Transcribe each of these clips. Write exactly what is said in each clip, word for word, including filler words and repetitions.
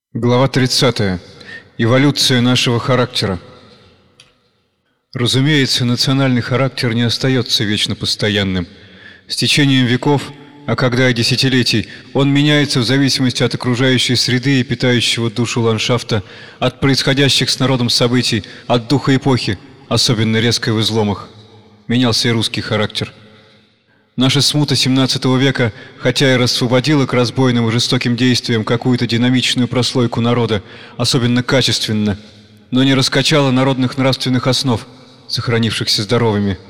Глава тридцатая. Эволюция нашего характера. Разумеется, национальный характер не остается вечно постоянным. С течением веков, а когда и десятилетий, он меняется в зависимости от окружающей среды и питающего душу ландшафта, от происходящих с народом событий, от духа эпохи, особенно резко в изломах. Менялся и русский характер. Наша смута семнадцатого века, хотя и рассвободила к разбойным и жестоким действиям какую-то динамичную прослойку народа, особенно качественно, но не раскачала народных нравственных основ, сохранившихся здоровыми.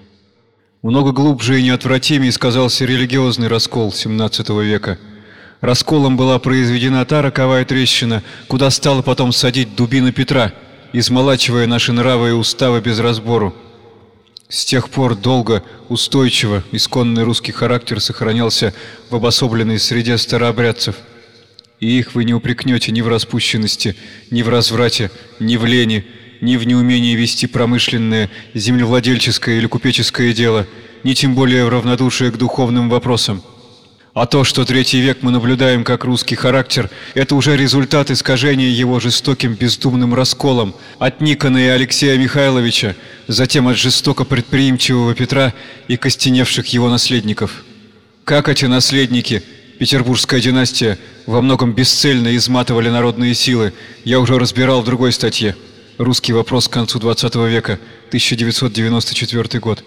Много глубже и неотвратимее сказался религиозный раскол семнадцатого века. Расколом была произведена та роковая трещина, куда стала потом садить дубина Петра, измолачивая наши нравы и уставы без разбору. С тех пор долго, устойчиво, исконный русский характер сохранялся в обособленной среде старообрядцев. И их вы не упрекнете ни в распущенности, ни в разврате, ни в лени, ни в неумении вести промышленное, землевладельческое или купеческое дело, ни тем более в равнодушии к духовным вопросам. А то, что третий век мы наблюдаем как русский характер, это уже результат искажения его жестоким бездумным расколом от Никона и Алексея Михайловича, затем от жестоко предприимчивого Петра и костеневших его наследников. Как эти наследники, петербургская династия, во многом бесцельно изматывали народные силы, я уже разбирал в другой статье «Русский вопрос к концу двадцатого века», тысяча девятьсот девяносто четвёртый год.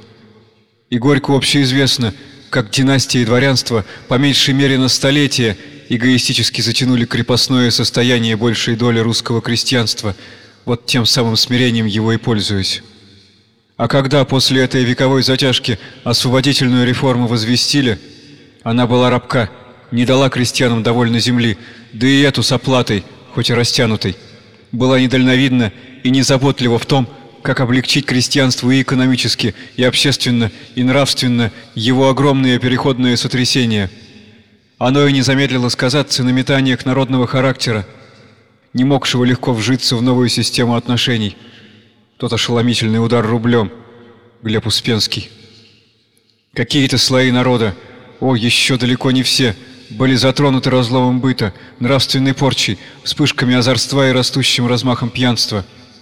И горько общеизвестно, как династия и дворянство по меньшей мере на столетие эгоистически затянули крепостное состояние большей доли русского крестьянства, вот тем самым смирением его и пользуясь. А когда после этой вековой затяжки освободительную реформу возвестили, она была рабка, не дала крестьянам довольно земли, да и эту с оплатой, хоть и растянутой, была недальновидна и незаботлива в том, как облегчить крестьянству и экономически, и общественно, и нравственно его огромные переходные сотрясения. Оно и не замедлило сказаться на метаниях народного характера, не могшего легко вжиться в новую систему отношений. Тот ошеломительный удар рублем, Глеб Успенский. Какие-то слои народа, о, еще далеко не все, были затронуты разломом быта, нравственной порчей, вспышками озорства и растущим размахом пьянства.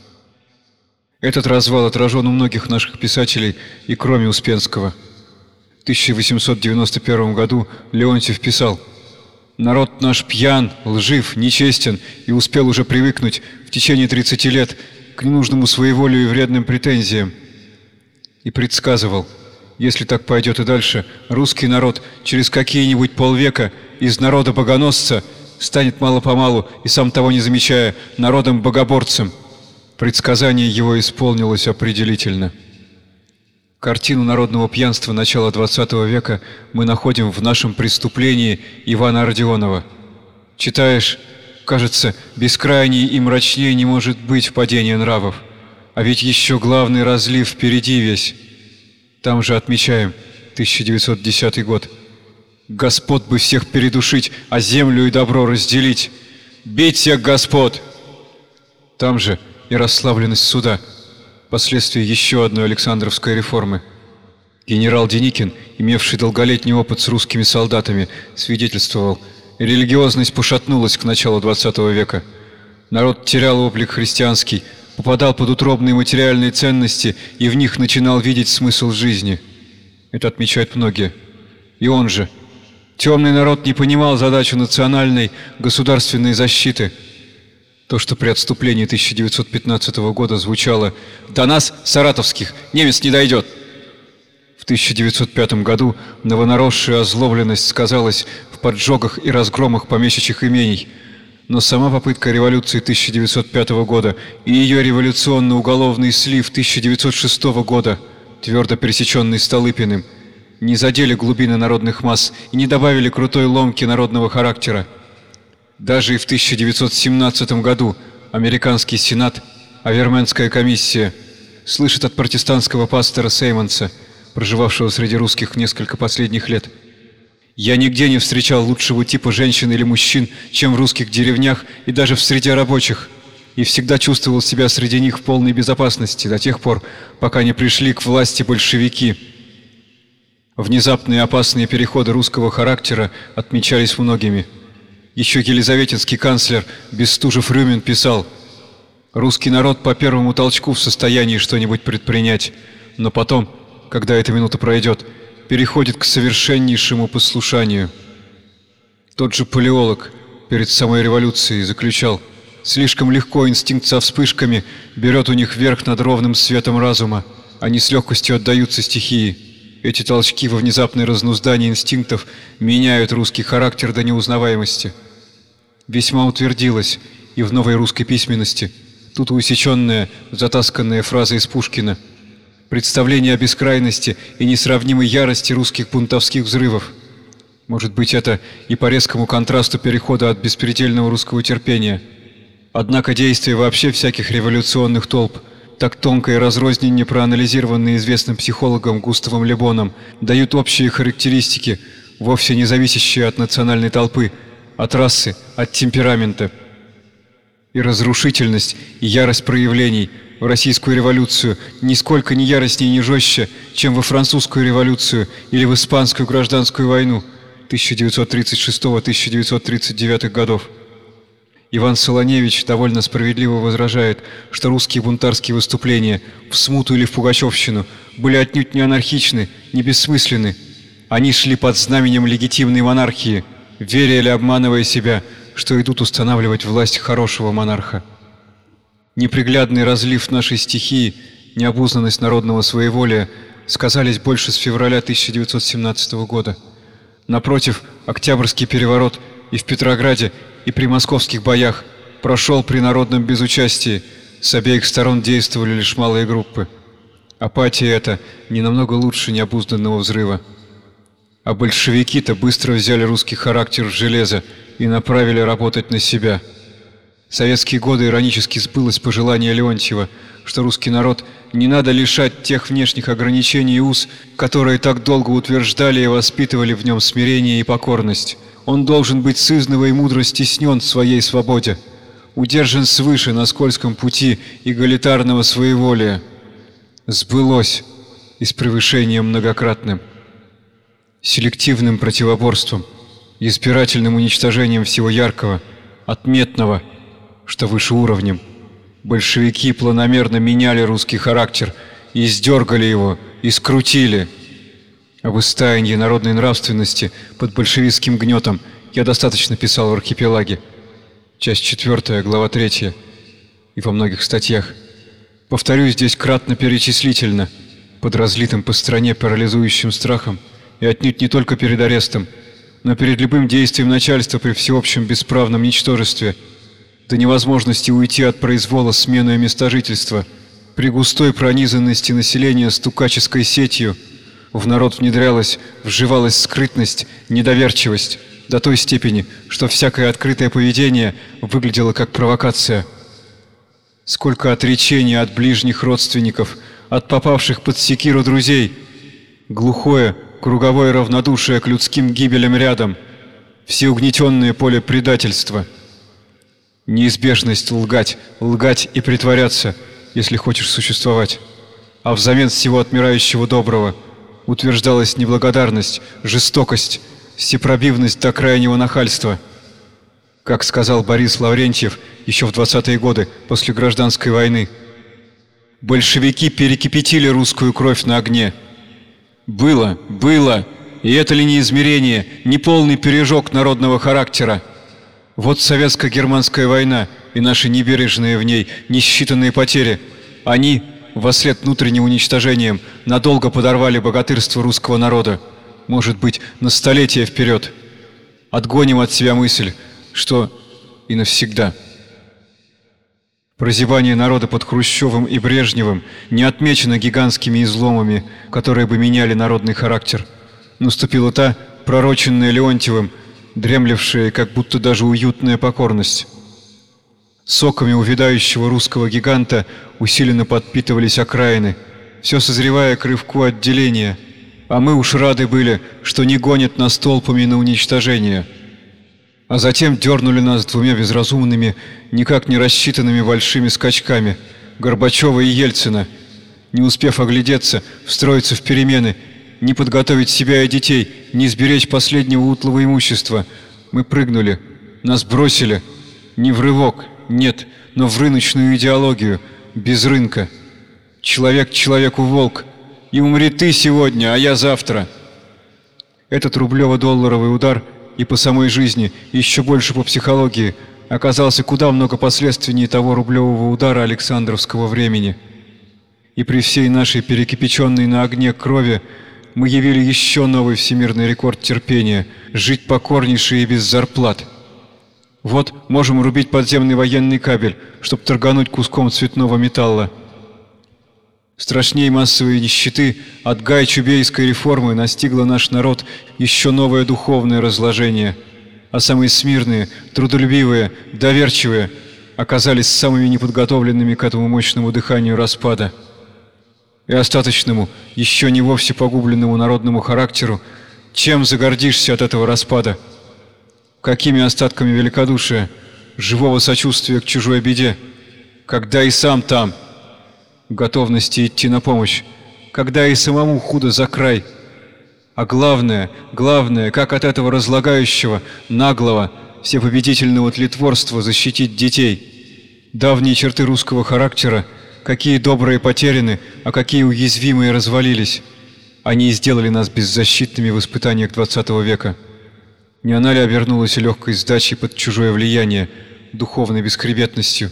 Этот развал отражен у многих наших писателей и кроме Успенского. В тысяча восемьсот девяносто первом году Леонтьев писал: «Народ наш пьян, лжив, нечестен и успел уже привыкнуть в течение тридцати лет к ненужному своеволию и вредным претензиям». И предсказывал: если так пойдет и дальше, русский народ через какие-нибудь полвека из народа-богоносца станет мало-помалу, и сам того не замечая, народом-богоборцем. Предсказание его исполнилось определительно. Картину народного пьянства начала двадцатого века мы находим в нашем преступлении Ивана Родионова. Читаешь, кажется, бескрайней и мрачней не может быть падение нравов. А ведь еще главный разлив впереди весь. Там же отмечаем тысяча девятьсот десятый год. Господ бы всех передушить, а землю и добро разделить. Бить всех господ! Там же и расслабленность суда, последствия еще одной Александровской реформы. Генерал Деникин, имевший долголетний опыт с русскими солдатами, свидетельствовал: религиозность пошатнулась к началу двадцатого века. Народ терял облик христианский, попадал под утробные материальные ценности и в них начинал видеть смысл жизни. Это отмечают многие. И он же. Темный народ не понимал задачу национальной государственной защиты. То, что при отступлении тысяча девятьсот пятнадцатого года звучало: «До нас, саратовских, немец не дойдет». В тысяча девятьсот пятом году новонаросшая озлобленность сказалась в поджогах и разгромах помещичьих имений. Но сама попытка революции тысяча девятьсот пятого года и ее революционно-уголовный слив тысяча девятьсот шестого года, твердо пересеченный Столыпиным, не задели глубины народных масс и не добавили крутой ломки народного характера. Даже и в тысяча девятьсот семнадцатом году американский сенат, Аверменская комиссия, слышит от протестантского пастора Сеймонса, проживавшего среди русских несколько последних лет: «Я нигде не встречал лучшего типа женщин или мужчин, чем в русских деревнях и даже в среде рабочих, и всегда чувствовал себя среди них в полной безопасности до тех пор, пока не пришли к власти большевики». Внезапные опасные переходы русского характера отмечались многими. Еще елизаветинский канцлер Бестужев-Рюмин писал: «Русский народ по первому толчку в состоянии что-нибудь предпринять, но потом, когда эта минута пройдет, переходит к совершеннейшему послушанию». Тот же Палеолог перед самой революцией заключал: «Слишком легко инстинкт со вспышками берет у них верх над ровным светом разума. Они с легкостью отдаются стихии. Эти толчки во внезапное разнуздание инстинктов меняют русский характер до неузнаваемости». Весьма утвердилась и в новой русской письменности тут усеченная, затасканная фраза из Пушкина: «Представление о бескрайности и несравнимой ярости русских бунтовских взрывов». Может быть, это и по резкому контрасту перехода от беспредельного русского терпения. Однако действия вообще всяких революционных толп, так тонко и разрозненно проанализированные известным психологом Густавом Ле Боном, дают общие характеристики, вовсе не зависящие от национальной толпы, от расы, от темперамента. И разрушительность, и ярость проявлений в Российскую революцию нисколько не яростнее и не жестче, чем во Французскую революцию или в Испанскую гражданскую войну тысяча девятьсот тридцать шестого — тысяча девятьсот тридцать девятого годов. Иван Солоневич довольно справедливо возражает, что русские бунтарские выступления в смуту или в пугачевщину были отнюдь не анархичны, не бессмысленны. Они шли под знаменем легитимной монархии, веря или обманывая себя, что идут устанавливать власть хорошего монарха. Неприглядный разлив нашей стихии, необузнанность народного своеволия сказались больше с февраля тысяча девятьсот семнадцатого года. Напротив, Октябрьский переворот и в Петрограде, и при московских боях прошел при народном безучастии, с обеих сторон действовали лишь малые группы. Апатия эта не намного лучше необузданного взрыва. А большевики-то быстро взяли русский характер в железо и направили работать на себя. В советские годы иронически сбылось пожелание Леонтьева, что русский народ не надо лишать тех внешних ограничений и уз, которые так долго утверждали и воспитывали в нем смирение и покорность. Он должен быть сызново и мудро стеснен в своей свободе, удержан свыше на скользком пути эгалитарного своеволия. Сбылось и с превышением многократным, селективным противоборством, избирательным уничтожением всего яркого, отметного, что выше уровнем. Большевики планомерно меняли русский характер, и издергали его, и скрутили. Об истаянии народной нравственности под большевистским гнетом я достаточно писал в «Архипелаге», часть четвертая, глава третья, и во многих статьях. Повторюсь здесь кратно перечислительно, под разлитым по стране парализующим страхом, и отнюдь не только перед арестом, но перед любым действием начальства при всеобщем бесправном ничтожестве, до невозможности уйти от произвола сменой места жительства, при густой пронизанности населения стукаческой сетью, в народ внедрялась, вживалась скрытность, недоверчивость до той степени, что всякое открытое поведение выглядело как провокация. Сколько отречений от ближних родственников, от попавших под секиру друзей, глухое, круговое равнодушие к людским гибелям рядом, всеугнетенное поле предательства. Неизбежность лгать, лгать и притворяться, если хочешь существовать, а взамен всего отмирающего доброго утверждалась неблагодарность, жестокость, всепробивность до крайнего нахальства. Как сказал Борис Лаврентьев еще в двадцатые годы после гражданской войны: «Большевики перекипятили русскую кровь на огне». Было, было, и это ли не измерение, не полный пережог народного характера? Вот советско-германская война и наши небережные в ней несчитанные потери. Они, вслед внутренним уничтожением, надолго подорвали богатырство русского народа. Может быть, на столетия вперед. Отгоним от себя мысль, что и навсегда. Прозябание народа под Хрущевым и Брежневым не отмечено гигантскими изломами, которые бы меняли народный характер. Наступила та, пророченная Леонтьевым, дремлевшая, как будто даже уютная покорность. Соками увядающего русского гиганта усиленно подпитывались окраины, все созревая к рывку отделения, а мы уж рады были, что не гонят нас толпами на уничтожение. А затем дернули нас двумя безразумными, никак не рассчитанными большими скачками Горбачева и Ельцина. Не успев оглядеться, встроиться в перемены, не подготовить себя и детей, не сберечь последнего утлого имущества, мы прыгнули, Нас бросили не в рывок, нет, но в рыночную идеологию, без рынка. Человек человеку волк. И умри ты сегодня, а я завтра. Этот рублево-долларовый удар и по самой жизни, и еще больше по психологии, оказался куда много последственнее того рублевого удара Александровского времени. И при всей нашей перекипяченной на огне крови мы явили еще новый всемирный рекорд терпения – жить покорнейше и без зарплат. Вот можем рубить подземный военный кабель, чтобы торгануть куском цветного металла. Страшней массовой нищеты от гай-чубейской реформы настигло наш народ еще новое духовное разложение, а самые смирные, трудолюбивые, доверчивые оказались самыми неподготовленными к этому мощному дыханию распада. И остаточному, еще не вовсе погубленному народному характеру, чем загордишься от этого распада? Какими остатками великодушия, живого сочувствия к чужой беде, когда и сам там, готовности идти на помощь, когда и самому худо за край. А главное, главное, как от этого разлагающего, наглого, всепобедительного тлетворства защитить детей. Давние черты русского характера, какие добрые потеряны, а какие уязвимые развалились. Они и сделали нас беззащитными в испытаниях двадцатого века. Не она ли обернулась легкой сдачей под чужое влияние, духовной бесхребетностью?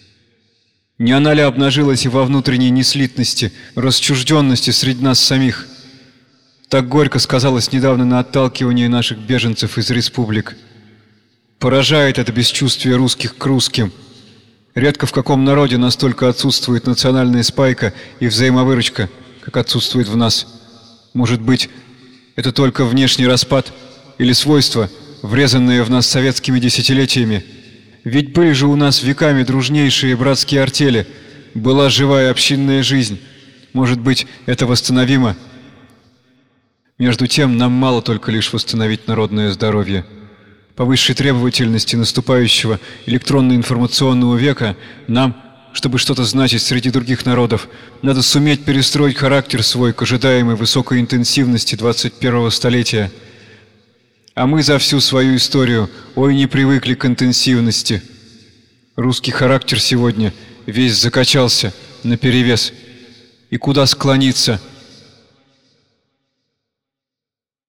Не она ли обнажилась и во внутренней неслитности, расчужденности среди нас самих? Так горько сказалось недавно на отталкивании наших беженцев из республик. Поражает это бесчувствие русских к русским. Редко в каком народе настолько отсутствует национальная спайка и взаимовыручка, как отсутствует в нас. Может быть, это только внешний распад или свойство, врезанное в нас советскими десятилетиями? Ведь были же у нас веками дружнейшие братские артели, была живая общинная жизнь. Может быть, это восстановимо? Между тем, нам мало только лишь восстановить народное здоровье. По высшей требовательности наступающего электронно-информационного века нам, чтобы что-то значить среди других народов, надо суметь перестроить характер свой к ожидаемой высокой интенсивности двадцать первого столетия. А мы за всю свою историю, ой, не привыкли к интенсивности. Русский характер сегодня весь закачался наперевес. И куда склониться,